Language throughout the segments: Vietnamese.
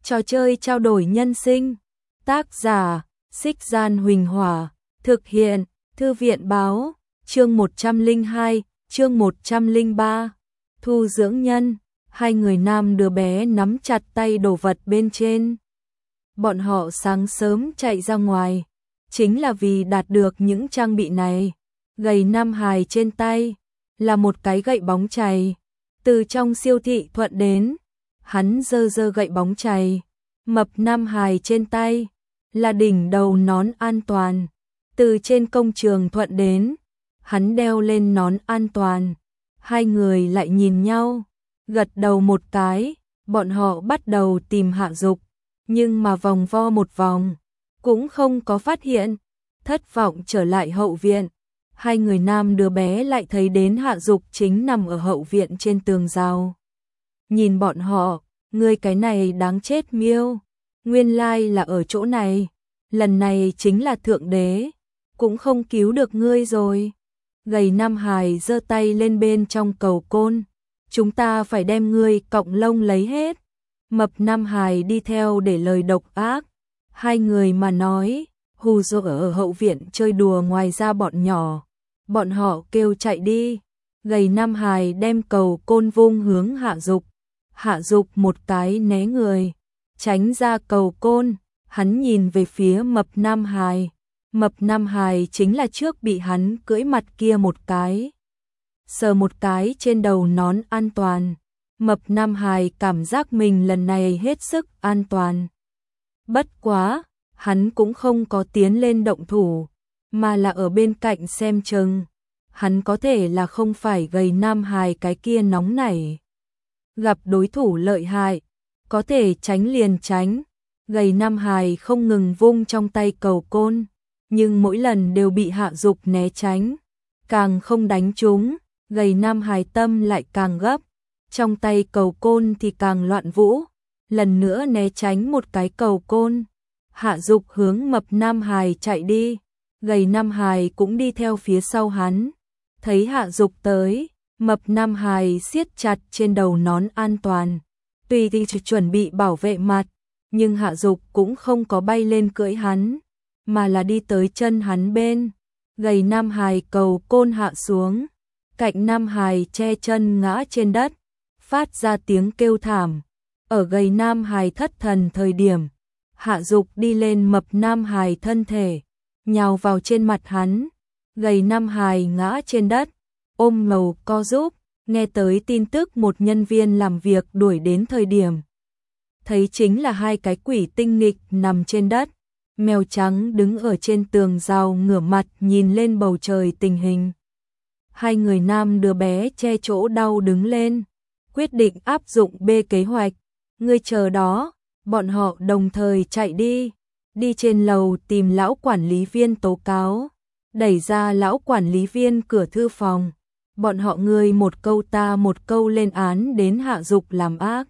Trò chơi trao đổi nhân sinh. Tác giả: Xích Gian Huỳnh Hỏa. Thực hiện: Thư viện Báo. Chương 102, chương 103. Thu dưỡng nhân. Hai người nam đứa bé nắm chặt tay đồ vật bên trên. Bọn họ sáng sớm chạy ra ngoài, chính là vì đạt được những trang bị này. Gầy Nam Hải trên tay là một cái gậy bóng chày, từ trong siêu thị Thuận đến, hắn giơ gậy bóng chày. Mập Nam Hải trên tay là đỉnh đầu nón an toàn, từ trên công trường Thuận đến, hắn đeo lên nón an toàn. Hai người lại nhìn nhau, gật đầu một cái, bọn họ bắt đầu tìm Hạ Dục, nhưng mà vòng vo một vòng cũng không có phát hiện. Thất vọng trở lại hậu viện, hai người nam đứa bé lại thấy đến Hạ Dục chính nằm ở hậu viện trên tường rào. Nhìn bọn họ, ngươi cái này đáng chết miêu, nguyên lai là ở chỗ này, lần này chính là thượng đế cũng không cứu được ngươi rồi. Gầy Nam Hải giơ tay lên bên trong cầu côn, chúng ta phải đem ngươi cọng lông lấy hết. Mập Nam Hải đi theo để lời độc ác. Hai người mà nói, hù dọa ở hậu viện chơi đùa, ngoài ra bọn họ kêu chạy đi. Gầy Nam Hải đem cầu côn vung hướng Hạ Dục. Hạ Dục một cái né người, tránh ra cầu côn, hắn nhìn về phía Mập Nam Hải. Mập Nam Hải chính là trước bị hắn cưỡi mặt kia một cái, sờ một cái trên đầu nón an toàn. Mập Nam Hải cảm giác mình lần này hết sức an toàn. Bất quá, hắn cũng không có tiến lên động thủ, mà là ở bên cạnh xem chừng. Hắn có thể là không phải Gầy Nam Hải cái kia nóng nảy, gặp đối thủ lợi hại, có thể tránh liền tránh. Gầy Nam Hải không ngừng vung trong tay cầu côn, nhưng mỗi lần đều bị Hạ Dục né tránh, càng không đánh trúng. Gầy Nam Hải tâm lại càng gấp, trong tay cầu côn thì càng loạn vũ, lần nữa né tránh một cái cầu côn. Hạ Dục hướng Mập Nam Hải chạy đi, Gầy Nam Hải cũng đi theo phía sau hắn. Thấy Hạ Dục tới, Mập Nam Hải siết chặt trên đầu nón an toàn, tuy thì chuẩn bị bảo vệ mặt, nhưng Hạ Dục cũng không có bay lên cưỡi hắn, mà là đi tới chân hắn bên. Gầy Nam Hải cầu côn hạ xuống, cạnh Nam Hải che chân ngã trên đất, phát ra tiếng kêu thảm. Ở Gầy Nam Hải thất thần thời điểm, Hạ Dục đi lên Mập Nam Hải thân thể, nhào vào trên mặt hắn. Gầy Nam Hải ngã trên đất, ôm ngầu co giúp. Nghe tới tin tức một nhân viên làm việc đuổi đến thời điểm, thấy chính là hai cái quỷ tinh nghịch nằm trên đất. Mèo trắng đứng ở trên tường rào ngửa mặt nhìn lên bầu trời tình hình. Hai người nam đứa bé che chỗ đau đứng lên, quyết định áp dụng B kế hoạch. Ngươi chờ đó. Bọn họ đồng thời chạy đi trên lầu tìm lão quản lý viên tố cáo, đẩy ra lão quản lý viên cửa thư phòng. Bọn họ ngươi một câu ta một câu lên án đến Hạ Dục làm ác.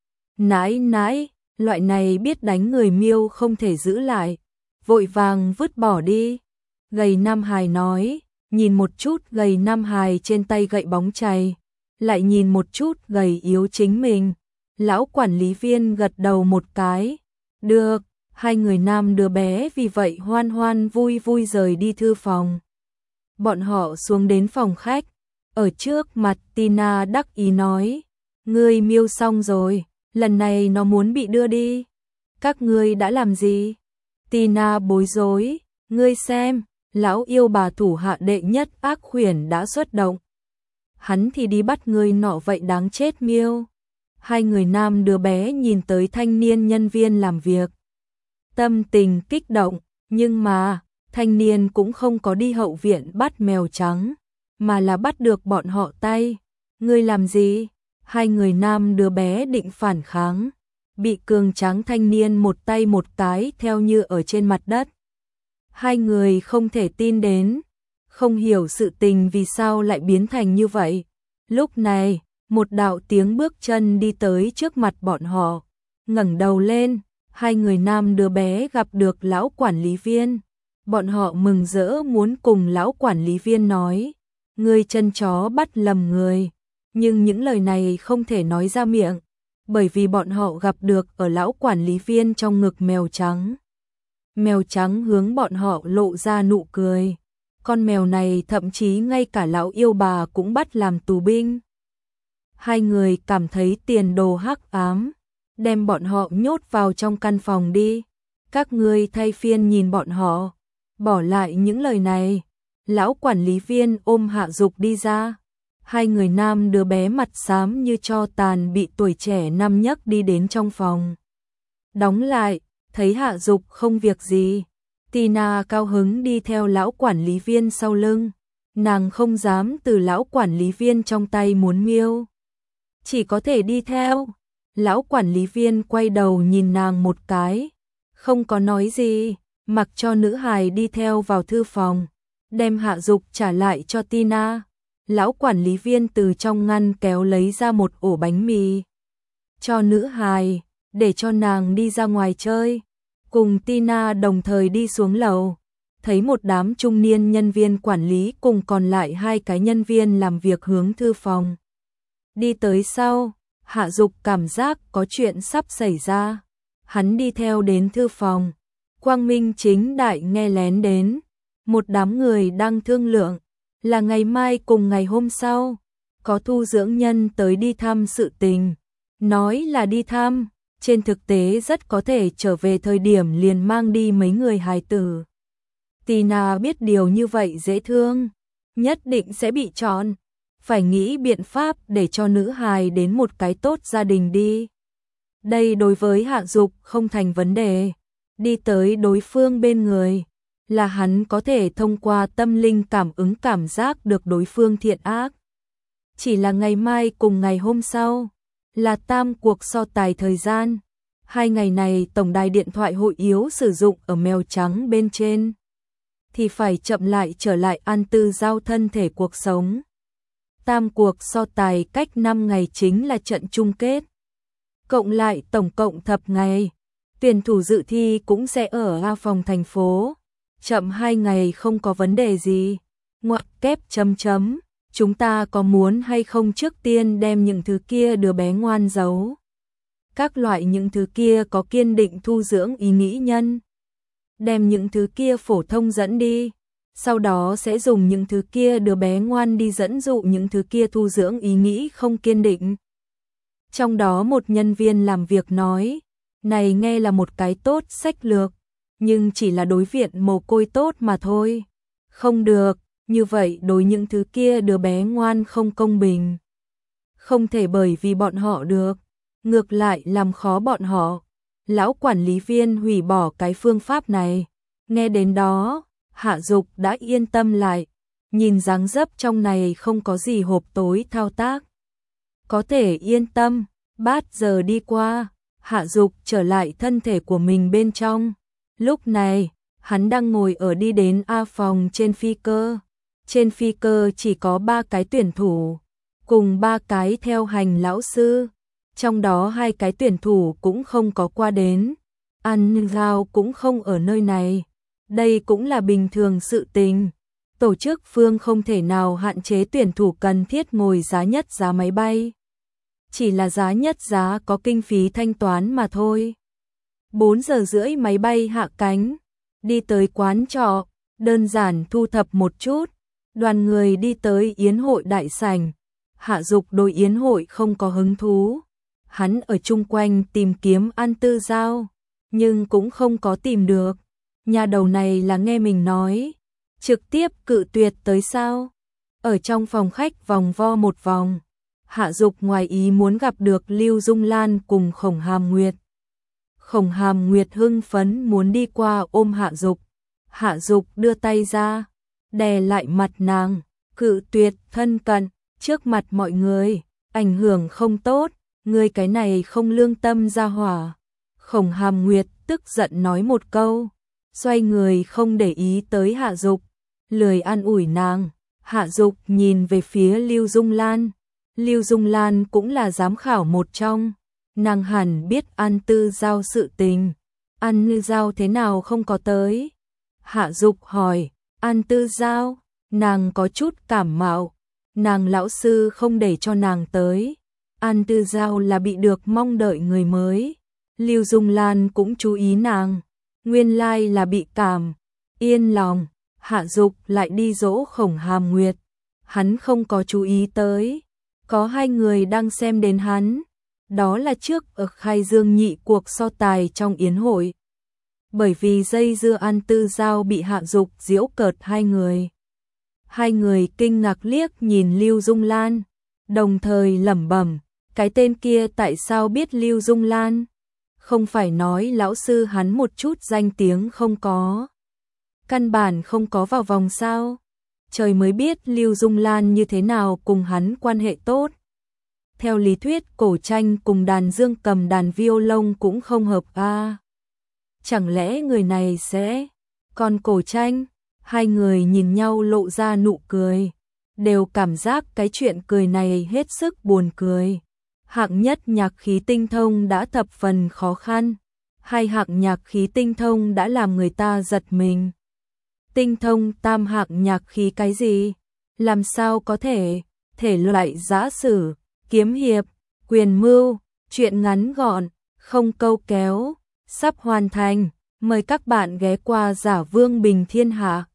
Nãi, loại này biết đánh người miêu không thể giữ lại, vội vàng vứt bỏ đi. Gầy Nam Hải nói, nhìn một chút Gầy Nam Hải trên tay gậy bóng chày, lại nhìn một chút gầy yếu chính mình. Lão quản lý viên gật đầu một cái. Được. Hai người nam đứa bé vì vậy hoan hoan vui vui rời đi thư phòng. Bọn họ xuống đến phòng khách, ở trước mặt Tina đắc ý nói, ngươi miêu xong rồi, lần này nó muốn bị đưa đi. Các ngươi đã làm gì? Tina bối rối, ngươi xem, lão yêu bà thủ hạ đệ nhất ác khuyển đã xuất động. Hắn thì đi bắt ngươi nọ vậy đáng chết miêu. Hai người nam đứa bé nhìn tới thanh niên nhân viên làm việc, tâm tình kích động, nhưng mà thanh niên cũng không có đi hậu viện bắt mèo trắng, mà là bắt được bọn họ tay. Ngươi làm gì? Hai người nam đứa bé định phản kháng, bị cường tráng thanh niên một tay một cái theo như ở trên mặt đất. Hai người không thể tin đến, không hiểu sự tình vì sao lại biến thành như vậy. Lúc này, một đạo tiếng bước chân đi tới trước mặt bọn họ. Ngẩng đầu lên, hai người nam đứa bé gặp được lão quản lý viên. Bọn họ mừng rỡ muốn cùng lão quản lý viên nói, ngươi chân chó bắt lầm người. Nhưng những lời này không thể nói ra miệng, bởi vì bọn họ gặp được ở lão quản lý viên trong ngực mèo trắng. Mèo trắng hướng bọn họ lộ ra nụ cười. Con mèo này thậm chí ngay cả lão yêu bà cũng bắt làm tù binh. Hai người cảm thấy tiền đồ hắc ám, đem bọn họ nhốt vào trong căn phòng đi. Các ngươi thay phiên nhìn bọn họ. Bỏ lại những lời này, lão quản lý viên ôm Hạ Dục đi ra. Hai người nam đứa bé mặt xám như tro tàn bị tuổi trẻ năm nhấc đi đến trong phòng. Đóng lại, thấy Hạ Dục không việc gì. Tina cao hứng đi theo lão quản lý viên sau lưng. Nàng không dám từ lão quản lý viên trong tay muốn miêu. Chỉ có thể đi theo. Lão quản lý viên quay đầu nhìn nàng một cái. Không có nói gì, mặc cho nữ hài đi theo vào thư phòng. Đem Hạ Dục trả lại cho Tina. Lão quản lý viên từ trong ngăn kéo lấy ra một ổ bánh mì. Cho nữ hài, để cho nàng đi ra ngoài chơi. Cùng Tina đồng thời đi xuống lầu. Thấy một đám trung niên nhân viên quản lý cùng còn lại hai cái nhân viên làm việc hướng thư phòng. Đi tới sau, Hạ Dục cảm giác có chuyện sắp xảy ra. Hắn đi theo đến thư phòng. Quang minh chính đại nghe lén đến. Một đám người đang thương lượng. Là ngày mai cùng ngày hôm sau. Có thu dưỡng nhân tới đi thăm sự tình. Nói là đi thăm. Trên thực tế rất có thể trở về thời điểm liền mang đi mấy người hài tử. Tina biết điều như vậy dễ thương. Nhất định sẽ bị chọn. Phải nghĩ biện pháp để cho nữ hài đến một cái tốt gia đình đi. Đây đối với Hạ Dục không thành vấn đề. Đi tới đối phương bên người. Là hắn có thể thông qua tâm linh cảm ứng cảm giác được đối phương thiện ác. Chỉ là ngày mai cùng ngày hôm sau. Là tam cuộc so tài thời gian. Hai ngày này tổng đài điện thoại hội yếu sử dụng ở mèo trắng bên trên. Thì phải chậm lại trở lại an tư giao thân thể cuộc sống. Tam cuộc so tài cách 5 ngày chính là trận chung kết. Cộng lại tổng cộng thập ngày. Tuyển thủ dự thi cũng sẽ ở A phòng thành phố. Chậm 2 ngày không có vấn đề gì. Ngoặc kép chấm chấm. Chúng ta có muốn hay không trước tiên đem những thứ kia đứa bé ngoan giấu. Các loại những thứ kia có kiên định thu dưỡng ý nghĩ nhân. Đem những thứ kia phổ thông dẫn đi. Sau đó sẽ dùng những thứ kia đứa bé ngoan đi dẫn dụ những thứ kia thu dưỡng ý nghĩ không kiên định. Trong đó một nhân viên làm việc nói, này nghe là một cái tốt sách lược, nhưng chỉ là đối viện mồ côi tốt mà thôi. Không được, như vậy đối những thứ kia đứa bé ngoan không công bình. Không thể bởi vì bọn họ được, ngược lại làm khó bọn họ. Lão quản lý viên hủy bỏ cái phương pháp này. Nghe đến đó, Hạ Dục đã yên tâm lại. Nhìn dáng dấp trong này không có gì hộp tối thao tác. Có thể yên tâm, bát giờ đi qua, Hạ Dục trở lại thân thể của mình bên trong. Lúc này, hắn đang ngồi ở đi đến A phòng trên phi cơ. Trên phi cơ chỉ có 3 cái tuyển thủ, cùng 3 cái theo hành lão sư. Trong đó 2 cái tuyển thủ cũng không có qua đến. An Giao cũng không ở nơi này. Đây cũng là bình thường sự tình. Tổ chức phương không thể nào hạn chế tuyển thủ cần thiết ngồi giá nhất giá máy bay. Chỉ là giá nhất giá có kinh phí thanh toán mà thôi. 4 giờ rưỡi máy bay hạ cánh. Đi tới quán trọ, đơn giản thu thập một chút. Đoàn người đi tới yến hội đại sảnh. Hạ Dục đối yến hội không có hứng thú. Hắn ở chung quanh tìm kiếm An Tư Giao, nhưng cũng không có tìm được. Nhà đầu này là nghe mình nói, trực tiếp cự tuyệt tới sao? Ở trong phòng khách vòng vo một vòng, Hạ Dục ngoài ý muốn gặp được Lưu Dung Lan cùng Khổng Hàm Nguyệt. Khổng Hàm Nguyệt hưng phấn muốn đi qua ôm Hạ Dục. Hạ Dục đưa tay ra, đè lại mặt nàng, cự tuyệt thân cận, trước mặt mọi người, ảnh hưởng không tốt, ngươi cái này không lương tâm ra hỏa. Khổng Hàm Nguyệt tức giận nói một câu, xoay người không để ý tới Hạ Dục, lười an ủi nàng. Hạ Dục nhìn về phía Lưu Dung Lan. Lưu Dung Lan cũng là giám khảo một trong, nàng hẳn biết An Tư Giao sự tình. An Tư Giao thế nào không có tới? Hạ Dục hỏi. An Tư Giao, nàng có chút cảm mạo, nàng lão sư không để cho nàng tới. An Tư Giao là bị được mong đợi người mới. Lưu Dung Lan cũng chú ý nàng. Nguyên lai là bị cảm. Yên lòng, Hạ Dục lại đi dỗ Khổng Hàm Nguyệt. Hắn không có chú ý tới. Có hai người đang xem đến hắn. Đó là trước ở khai dương nhị cuộc so tài trong yến hội. Bởi vì dây dưa An Tư Giao bị Hạ Dục giễu cợt hai người. Hai người kinh ngạc liếc nhìn Lưu Dung Lan, đồng thời lẩm bẩm, cái tên kia tại sao biết Lưu Dung Lan? Không phải nói lão sư hắn một chút danh tiếng không có. Căn bản không có vào vòng sao? Trời mới biết Lưu Dung Lan như thế nào cùng hắn quan hệ tốt. Theo lý thuyết cổ tranh cùng đàn dương cầm đàn violon cũng không hợp a. Chẳng lẽ người này sẽ... Còn cổ tranh, hai người nhìn nhau lộ ra nụ cười, đều cảm giác cái chuyện cười này hết sức buồn cười. Hạng nhất nhạc khí tinh thông đã thập phần khó khăn, hai hạng nhạc khí tinh thông đã làm người ta giật mình. Tinh thông tam hạng nhạc khí cái gì? Làm sao có thể? Thể loại giã sử, kiếm hiệp, quyền mưu, truyện ngắn gọn, không câu kéo, sắp hoàn thành. Mời các bạn ghé qua Giả Vương Bình Thiên Hạ.